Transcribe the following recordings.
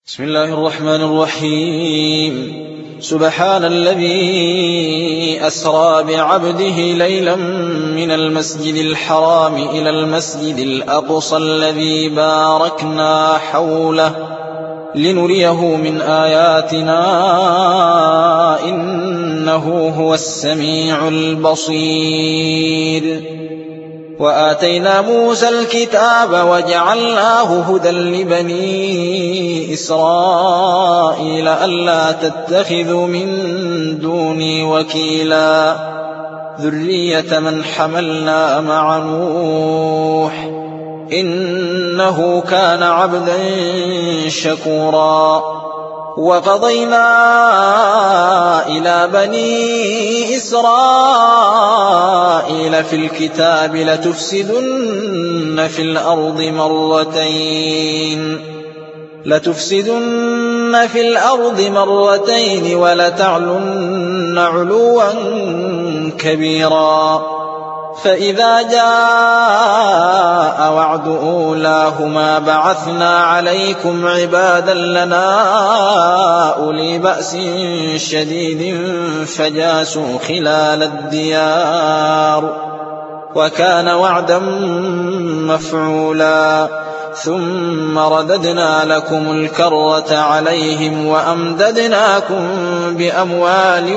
بسم الله الرحمن الرحيم. سبحان الذي أسرى بعبده ليلا من المسجد الحرام إلى المسجد الأقصى الذي باركنا حوله لنريه من آياتنا إنه هو السميع البصير. وآتينا موسى الكتاب وجعلناه هدى لبني إسرائيل ألا تتخذوا من دوني وكيلا ذرية من حملنا مع نوح إنه كان عبدا شكورا. وقضينا إلى بني إسرائيل في الكتاب لتفسدن في الأرض مرتين ولتعلن علوا كبيرا. فإذا جاء وعد أولاهما بعثنا عليكم عبادا لنا أولي بأس شديد فجاسوا خلال الديار وكان وعدا مفعولا. ثم رددنا لكم الكرة عليهم وأمددناكم بأموال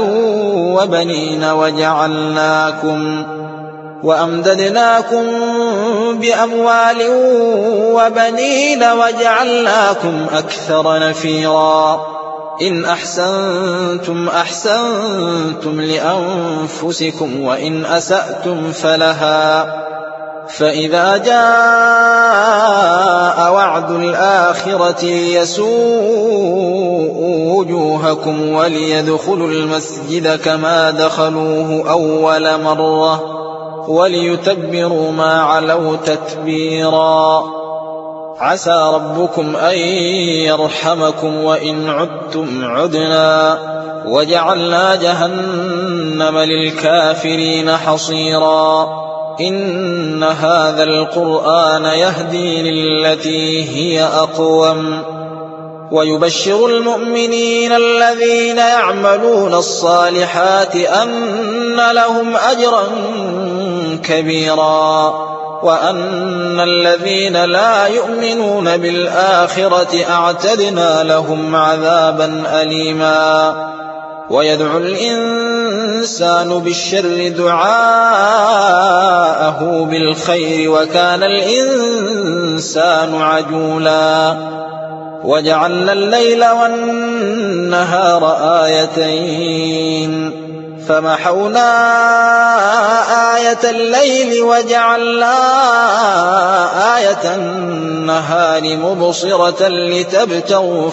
وبنين وجعلناكم أكثر نفيرا. إن أحسنتم أحسنتم لأنفسكم وإن أسأتم فلها. فإذا جاء وعد الآخرة ليسوءوا وجوهكم وليدخلوا المسجد كما دخلوه أول مرة وليتبروا ما علوا تتبيرا. عسى ربكم أن يرحمكم وإن عدتم عدنا وجعلنا جهنم للكافرين حصيرا. إن هذا القرآن يهدي للتي هي أقوم ويبشر المؤمنين الذين يعملون الصالحات أن لهم أجرا كبيرا وأن الذين لا يؤمنون بالآخرة أعتدنا لهم عذابا أليما. ويدعو الإنسان بالشر دعاءه بالخير وكان الإنسان عجولا. وجعلنا الليل والنهار آيتين فمحونا آية الليل وجعلنا آية النهار مبصرة لتبتغوا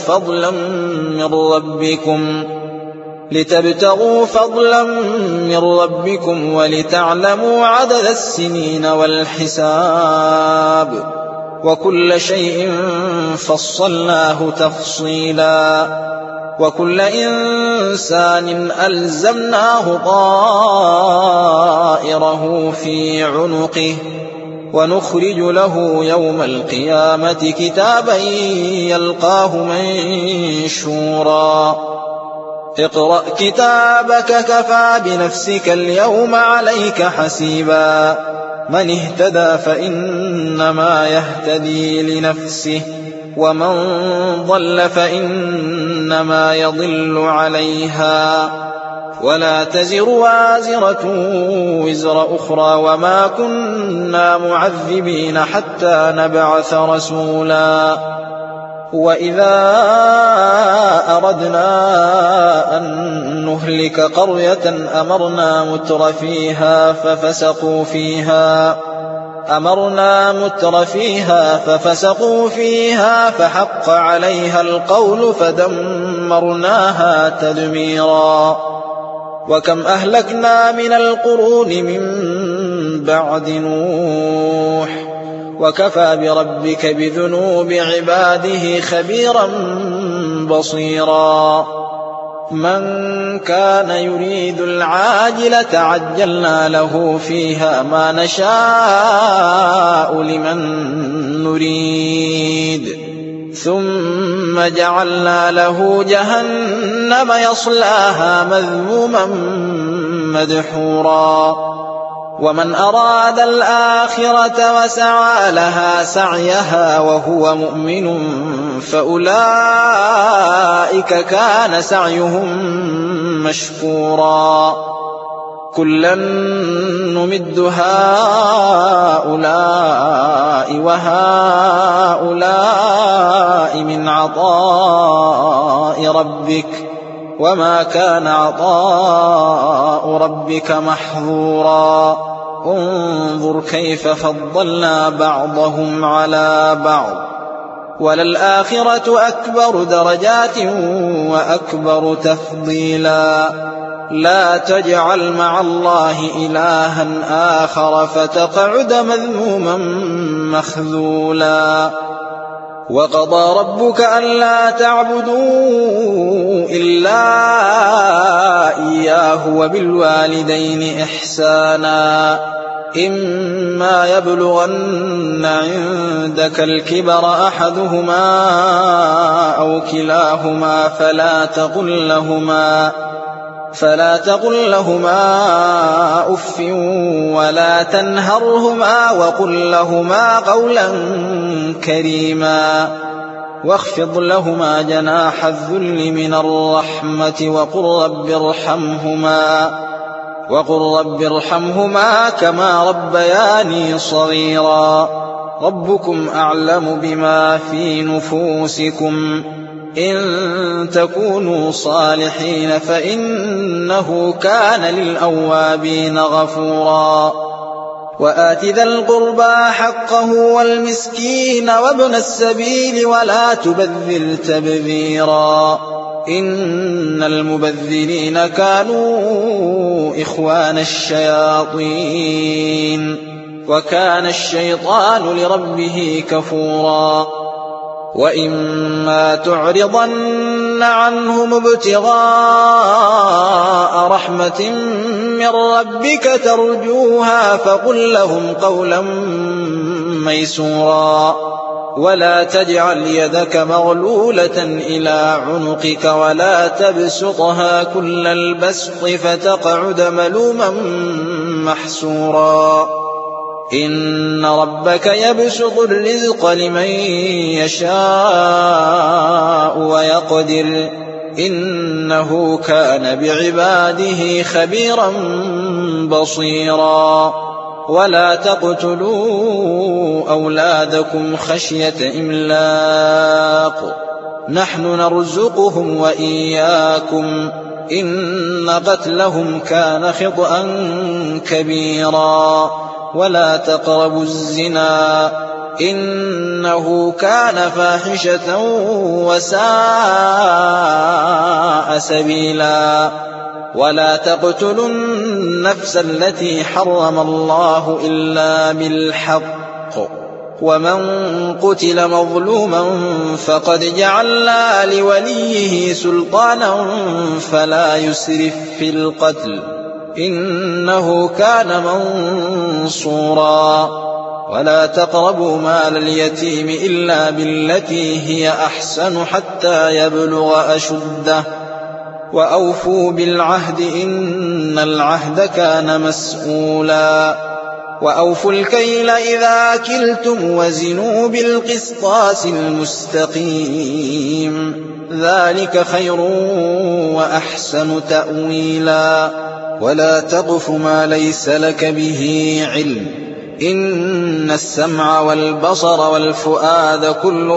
فضلا من ربكم ولتعلموا عدد السنين والحساب وكل شيء فصلناه تفصيلا. وكل إنسان ألزمناه طائره في عنقه ونخرج له يوم القيامة كتابا يلقاه منشورا. اقرأ كتابك كفى بنفسك اليوم عليك حسيبا. من اهتدى فإنما يهتدي لنفسه ومن ضل فإنما يضل عليها ولا تزر وازرة وزر أخرى وما كنا معذبين حتى نبعث رسولا. وإذا أردنا أن نهلك قرية أمرنا متر فيها ففسقوا فيها فحق عليها القول فدمرناها تدميرا. وكم أهلكنا من القرون من بعد نوح وكفى بربك بذنوب عباده خبيرا بصيرا. من كان يريد العاجلة عجلنا له فيها ما نشاء لمن نريد ثم جعلنا له جهنم يصلاها مذموما مدحورا ومن أراد الآخرة وسعى لها سعيها وهو مؤمن فأولئك كان سعيهم مشكورا كلا نمد هؤلاء وهؤلاء من عطاء ربك وما كان عطاء ربك محظورا انظر كيف فضلنا بعضهم على بعض وللآخرة أكبر درجات وأكبر تفضيلا لا تجعل مع الله إلها آخر فتقعد مذموما مخذولا وقضى ربك ألا تعبدوا إلا إياه وبالوالدين إحسانا إما يبلغن عندك الكبر أحدهما أو كلاهما فلا تقل لهما أف ولا تنهرهما وقل لهما قولا كريما واخفض لهما جناح الذل من الرحمة وقل رب ارحمهما كما ربياني صغيرا ربكم أعلم بما في نفوسكم إن تكونوا صالحين فإنه كان للأوابين غفورا وآت ذا القربى حقه والمسكين وابن السبيل ولا تبذر تبذيرا إن المبذرين كانوا إخوان الشياطين وكان الشيطان لربه كفورا وإما تعرضن عنهم ابتغاء رحمة من ربك ترجوها فقل لهم قولا ميسورا ولا تجعل يدك مغلولة إلى عنقك ولا تبسطها كل البسط فتقعد ملوما محسورا إن ربك يبسط الرزق لمن يشاء ويقدر إنه كان بعباده خبيرا بصيرا ولا تقتلوا أولادكم خشية إملاق نحن نرزقهم وإياكم إن قتلهم كان خطأ كبيرا ولا تقربوا الزنا إنه كان فاحشة وساء سبيلا ولا تقتلوا النفس التي حرم الله إلا بالحق ومن قتل مظلوما فقد جعلنا لوليه سلطانا فلا يسرف في القتل إنه كان منصورا ولا تقربوا مال اليتيم إلا بالتي هي أحسن حتى يبلغ أشده وأوفوا بالعهد إن العهد كان مسؤولا وأوفوا الكيل إذا كلتم وزنوا بالقسطاس المستقيم ذلك خير وأحسن تأويلا ولا تقف ما ليس لك به علم إن السمع والبصر والفؤاد كل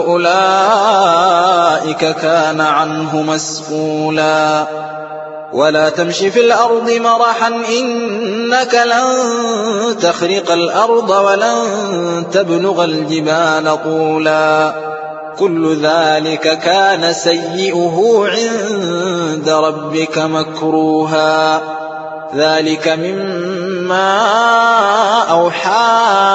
أولئك كان عنه مسؤولا ولا تمش في الأرض مرحا إنك لن تخرق الأرض ولن تبلغ الجبال طولا كل ذلك كان سيئه عند ربك مكروها ذلك مما أوحى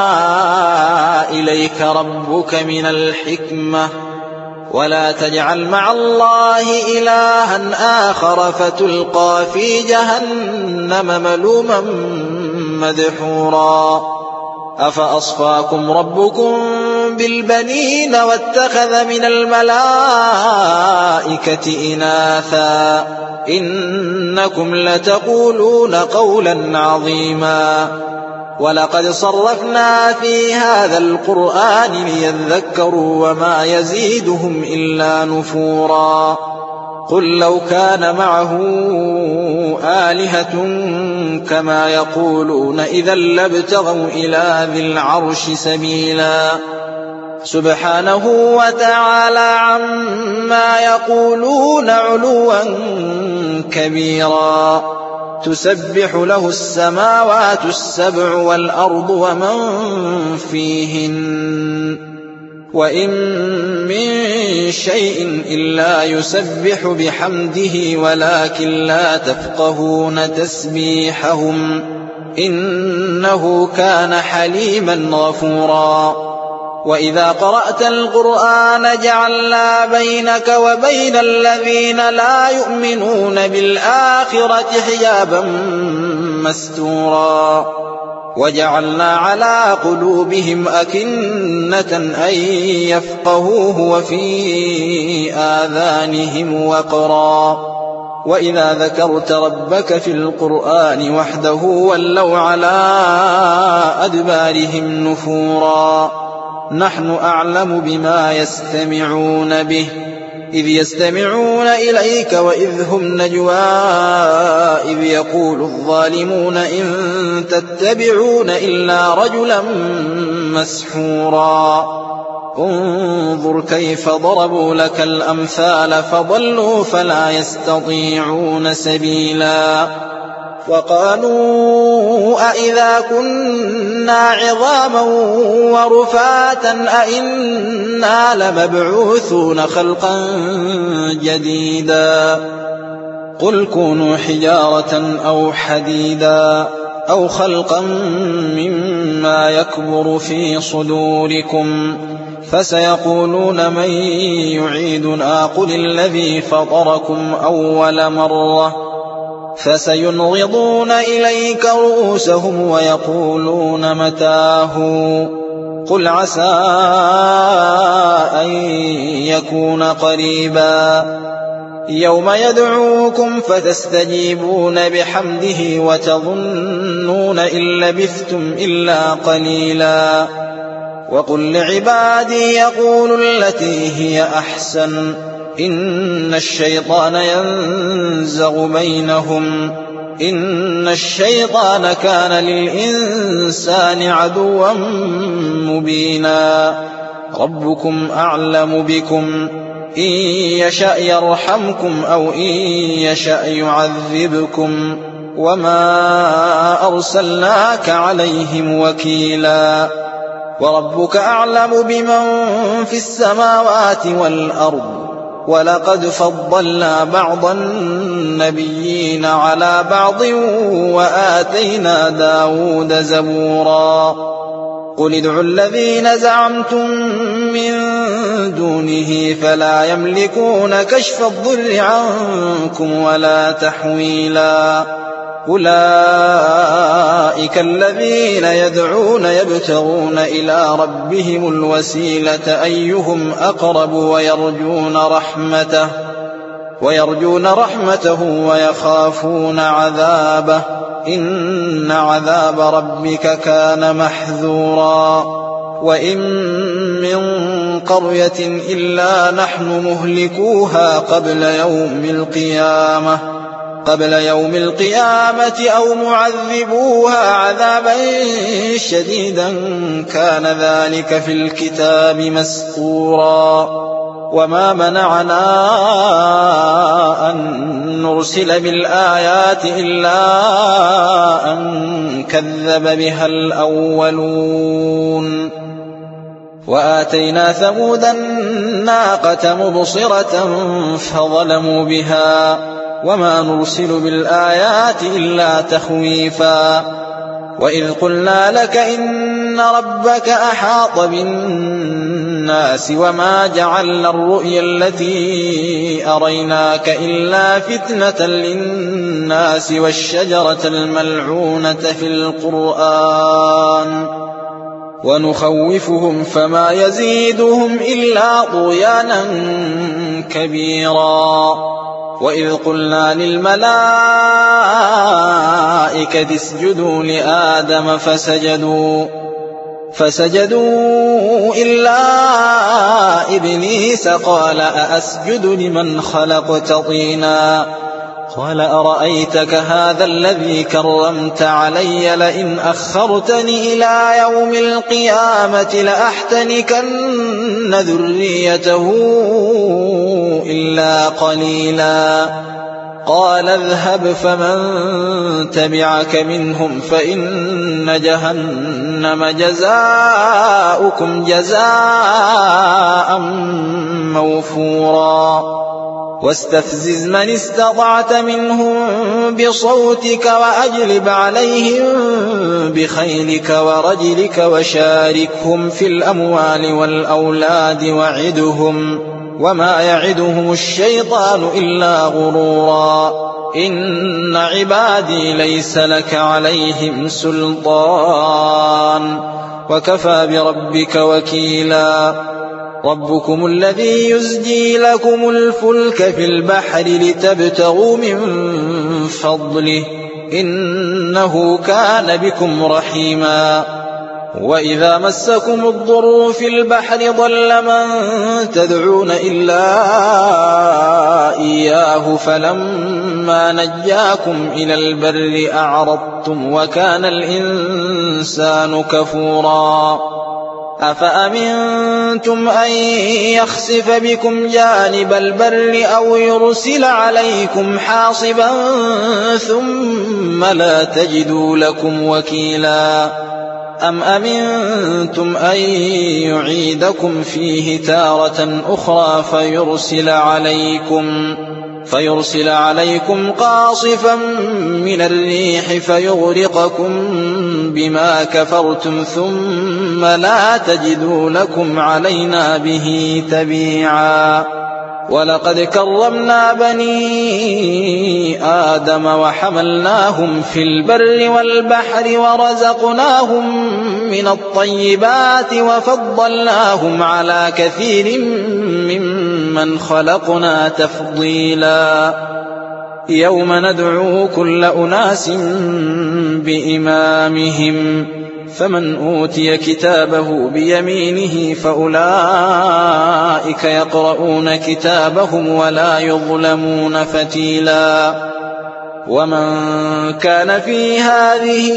إليك ربك من الحكمة ولا تجعل مع الله إلها آخر فتلقى في جهنم ملوما مدحورا أفأصفاكم ربكم بالبنين واتخذ من الملائكة إناثا إنكم لتقولون قولا عظيما ولقد صرفنا في هذا القرآن ليذكروا وما يزيدهم إلا نفورا قل لو كان معه آلهة كما يقولون إذا لابتغوا إلى ذي العرش سبيلا سبحانه وتعالى عما يقولون علوا كبيرا تسبح له السماوات السبع والأرض ومن فيهن وإن من شيء إلا يسبح بحمده ولكن لا تفقهون تسبيحهم إنه كان حليما غفورا وإذا قرأت القرآن جعلنا بينك وبين الذين لا يؤمنون بالآخرة حجابا مستورا وجعلنا على قلوبهم أكنة أن يفقهوه وفي آذانهم وقرا وإذا ذكرت ربك في القرآن وحده ولوا على أدبارهم نفورا نحن أعلم بما يستمعون به إذ يستمعون إليك وإذ هم نجوى إذ يقول الظالمون إن تتبعون إلا رجلا مسحورا انظر كيف ضربوا لك الأمثال فضلوا فلا يستطيعون سبيلا وقالوا أئذا كنا عظاما ورفاتا أئنا لمبعوثون خلقا جديدا قل كونوا حجارة أو حديدا أو خلقا مما يكبر في صدوركم فسيقولون من يعيدنا قل الذي فطركم أول مرة فسينغضون إليك رؤوسهم ويقولون متاه قل عسى أن يكون قريبا يوم يدعوكم فتستجيبون بحمده وتظنون إن لبثتم إلا قليلا وقل لعبادي يقولوا التي هي أحسن إن الشيطان ينزغ بينهم إن الشيطان كان للإنسان عدوا مبينا ربكم أعلم بكم إن يشأ يرحمكم أو إن يشأ يعذبكم وما أرسلناك عليهم وكيلا وربك أعلم بمن في السماوات والأرض ولقد فضلنا بعض النبيين على بعض وآتينا داود زبورا قل ادعوا الذين زعمتم من دونه فلا يملكون كشف الضر عنكم ولا تحويلا أولئك الذين يدعون يبتغون إلى ربهم الوسيلة أيهم أقرب ويرجون رحمته ويخافون عذابه إن عذاب ربك كان محذورا وإن من قرية إلا نحن مهلكوها قبل يوم القيامة أو معذبوها عذابا شديدا كان ذلك في الكتاب مسطورا وما منعنا أن نرسل بالآيات إلا أن كذب بها الأولون وآتينا ثمود الناقة مبصرة فظلموا بها وما نرسل بالآيات إلا تخويفا وإذ قلنا لك إن ربك أحاط بالناس وما جعلنا الرؤيا التي أريناك إلا فتنة للناس والشجرة الملعونة في القرآن ونخوفهم فما يزيدهم إلا طغيانا كبيرا. وإذ قلنا للملائكة اسجدوا لآدم فسجدوا إلا إبليس قال أأسجد لمن خلقت طينا قال أرأيتك هذا الذي كرمت علي لئن أخرتني إلى يوم القيامة لأحتنكن ذريته إلا قليلا. قال اذهب فمن تبعك منهم فإن جهنم جزاؤكم جزاء موفورا. واستفزز من استطعت منهم بصوتك وأجلب عليهم بخيلك ورجلك وشاركهم في الأموال والأولاد وعدهم وما يعدهم الشيطان إلا غرورا. إن عبادي ليس لك عليهم سلطان وكفى بربك وكيلا. ربكم الذي يزجي لكم الفلك في البحر لتبتغوا من فضله إنه كان بكم رحيما. وإذا مسكم الضر في البحر ضل من تدعون إلا إياه فلما نجاكم إلى البر أعرضتم وكان الإنسان كفورا. أفأمنتم أن يخسف بكم جانب البر أو يرسل عليكم حاصبا ثم لا تجدوا لكم وكيلا. أم أمنتم أن يعيدكم فيه تارة أخرى فيرسل عليكم قاصفا من الريح فيغرقكم بما كفرتم ثم لا تجدوا لكم علينا به تبيعا. ولقد كرمنا بني آدم وحملناهم في البر والبحر ورزقناهم من الطيبات وفضلناهم على كثير ممن خلقنا تفضيلا. يوم ندعو كل أناس بإمامهم فمن أوتي كتابه بيمينه فأولئك يقرؤون كتابهم ولا يظلمون فتيلا. ومن كان في هذه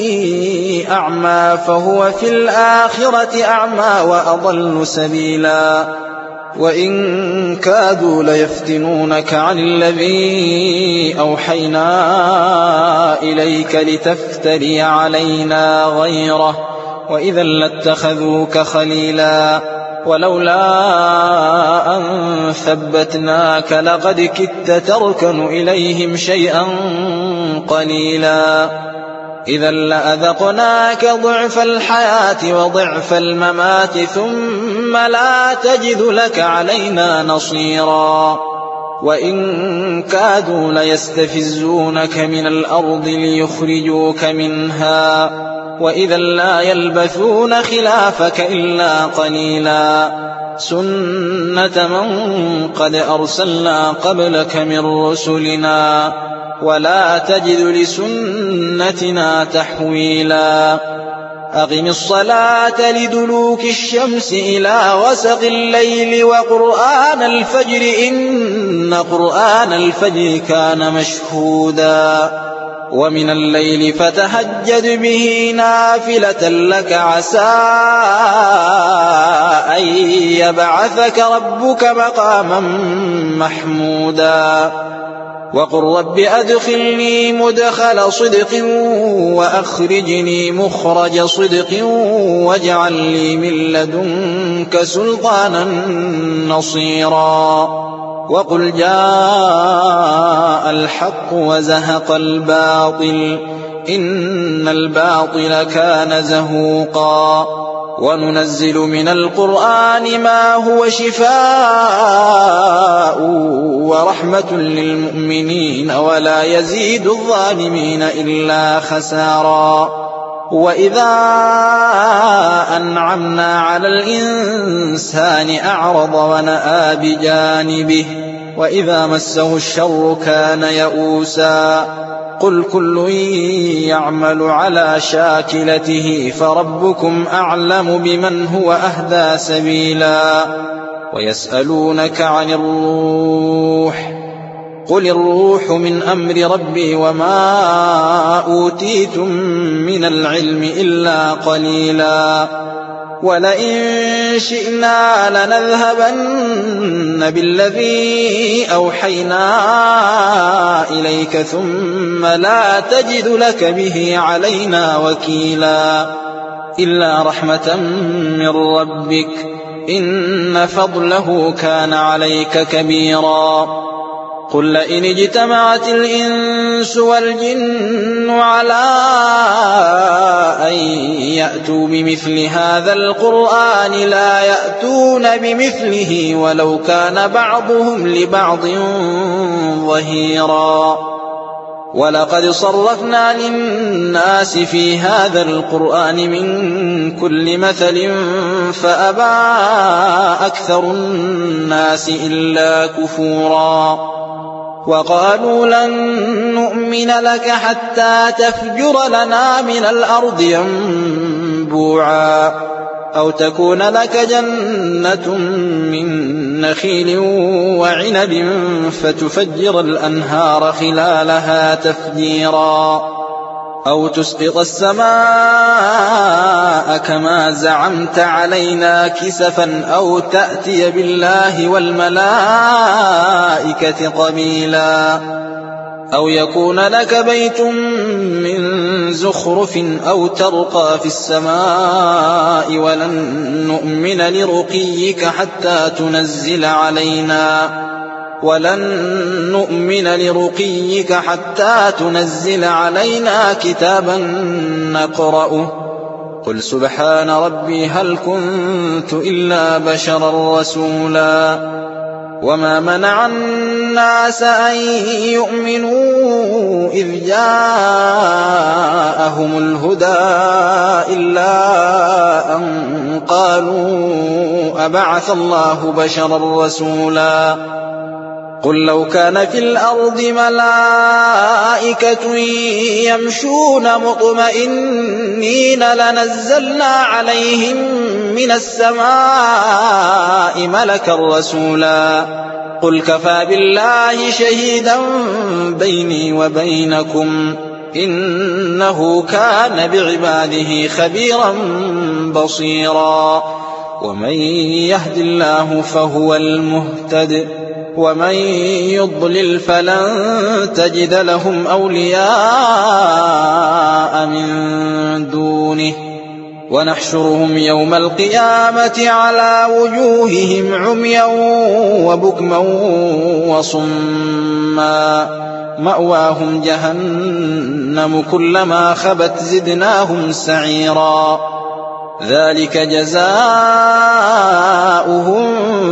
أعمى فهو في الآخرة أعمى وأضل سبيلا. وإن كادوا ليفتنونك عن الذي أوحينا إليك لتفتري علينا غيره وإذا لاتخذوك خليلا. ولولا أن ثبتناك لقد كدت تركن إليهم شيئا قليلا. إذا لأذقناك ضعف الحياة وضعف الممات ثم لا تجد لك علينا نصيرا. وإن كادوا ليستفزونك من الأرض ليخرجوك منها وإذا لا يلبثون خلافك إلا قليلا. سنة من قد أرسلنا قبلك من رسلنا ولا تجد لسنتنا تحويلا. أقم الصلاة لدلوك الشمس إلى غسق الليل وقرآن الفجر إن قرآن الفجر كان مشهودا. ومن الليل فتهجد به نافلة لك عسى أن يبعثك ربك مقاما محمودا. وقل رب أدخلني مدخل صدق وأخرجني مخرج صدق واجعل لي من لدنك سلطانا نصيرا. وقل جاء الحق وزهق الباطل إن الباطل كان زهوقا. وننزل من القرآن ما هو شفاء ورحمة للمؤمنين ولا يزيد الظالمين إلا خسارا. وإذا أنعمنا على الإنسان أعرض ونأى بجانبه وإذا مسه الشر كان يئوسا قل كل يعمل على شاكلته فربكم أعلم بمن هو أهدى سبيلا ويسألونك عن الروح قل الروح من أمر ربي وما أوتيتم من العلم إلا قليلا ولئن شئنا لنذهبن بالذي أوحينا إليك ثم لا تجد لك به علينا وكيلا إلا رحمة من ربك إن فضله كان عليك كبيرا قل لئن اجتمعت الإنس والجن على أن يأتوا بمثل هذا القرآن لا يأتون بمثله ولو كان بعضهم لبعض ظهيرا ولقد صرفنا للناس في هذا القرآن من كل مثل فأبى أكثر الناس إلا كفورا وقالوا لن نؤمن لك حتى تفجر لنا من الأرض ينبوعا أو تكون لك جنة من نخيل وعنب فتفجر الأنهار خلالها تفجيرا أو تسقط السماء كما زعمت علينا كسفا أو تأتي بالله والملائكة قبيلا أو يكون لك بيت من زخرف أو ترقى في السماء ولن نؤمن لرقيك حتى تنزل علينا كتابا نقرأه قل سبحان ربي هل كنت إلا بشرا رسولا وما منع الناس أن يؤمنوا إذ جاءهم الهدى إلا أن قالوا أبعث الله بشرا رسولا قل لو كان في الأرض ملائكة يمشون مطمئنين لنزلنا عليهم من السماء ملكا رسولا قل كفى بالله شهيدا بيني وبينكم إنه كان بعباده خبيرا بصيرا ومن يهد الله فهو المهتد ومن يضلل فلن تجد لهم أولياء من دونه ونحشرهم يوم القيامة على وجوههم عميا وبكما وصما مأواهم جهنم كلما خبت زدناهم سعيرا ذلك جزاؤهم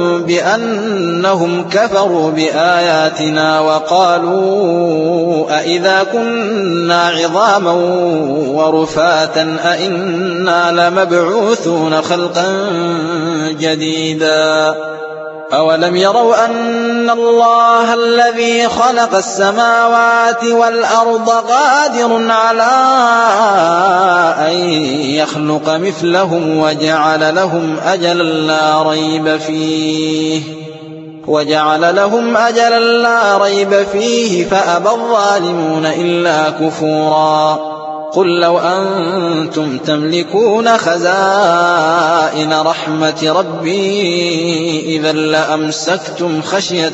بأنهم كفروا بآياتنا وقالوا أئذا كنا عظاما ورفاتا أئنا لمبعوثون خلقا جديدا أولم يروا أن الله الذي خلق السماوات والأرض قادر على أن يخلق مثلهم وجعل لهم أجلا لا ريب فيه فأبى الظالمون إلا كفورا قل لو أنتم تملكون خزائن رحمة ربي إذا لأمسكتم خشية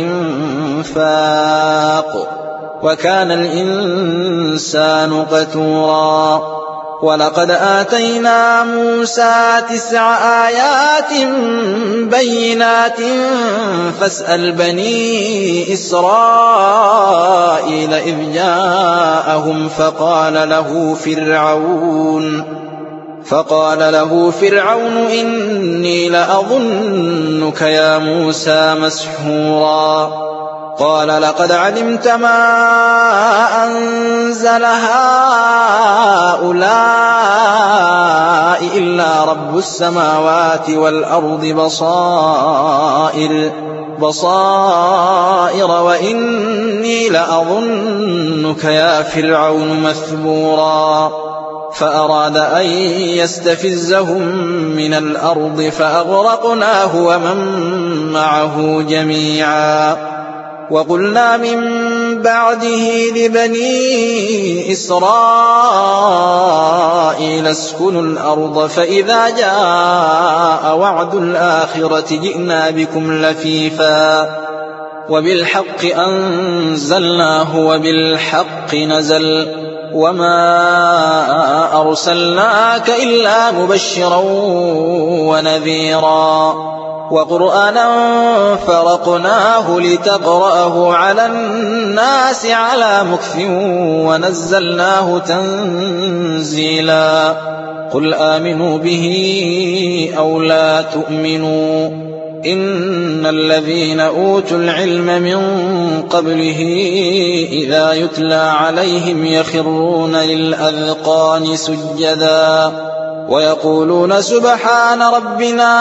الإنفاق وكان الإنسان قتورا ولقد آتينا موسى 9 آيات بينات فاسأل بني إسرائيل إذ جاءهم فقال له فرعون إني لأظنك يا موسى مسحورا قال لقد علمت ما أنزل هؤلاء إلا رب السماوات والأرض بصائر وإني لأظنك يا فرعون مثبورا فأراد أن يستفزهم من الأرض فأغرقناه ومن معه جميعا وقلنا من بعده لبني إسرائيل اسكنوا الأرض فإذا جاء وعد الآخرة جئنا بكم لفيفا وبالحق أنزلناه وبالحق نزل وما أرسلناك إلا مبشرا ونذيرا وقرآنا فرقناه لتقرأه على الناس على مكث ونزلناه تنزيلا قل آمنوا به أو لا تؤمنوا إن الذين أوتوا العلم من قبله إذا يتلى عليهم يخرون للأذقان سجدا ويقولون سبحان ربنا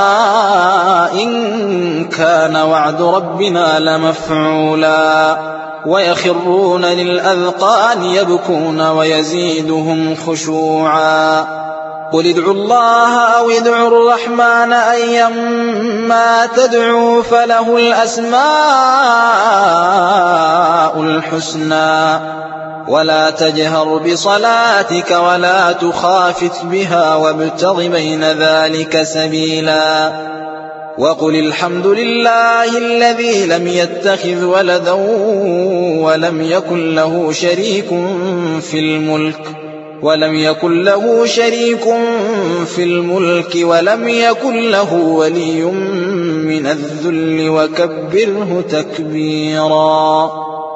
إن كان وعد ربنا لمفعولا ويخرون للأذقان يبكون ويزيدهم خشوعا قل ادعوا الله أو ادعوا الرحمن أيما تدعوا فله الأسماء الحسنى ولا تجهر بصلاتك ولا تخافت بها وابتغ بين ذلك سبيلا وقل الحمد لله الذي لم يتخذ ولدا ولم يكن له شريك في الملك ولم يكن له ولي من الذل وكبره تكبيرا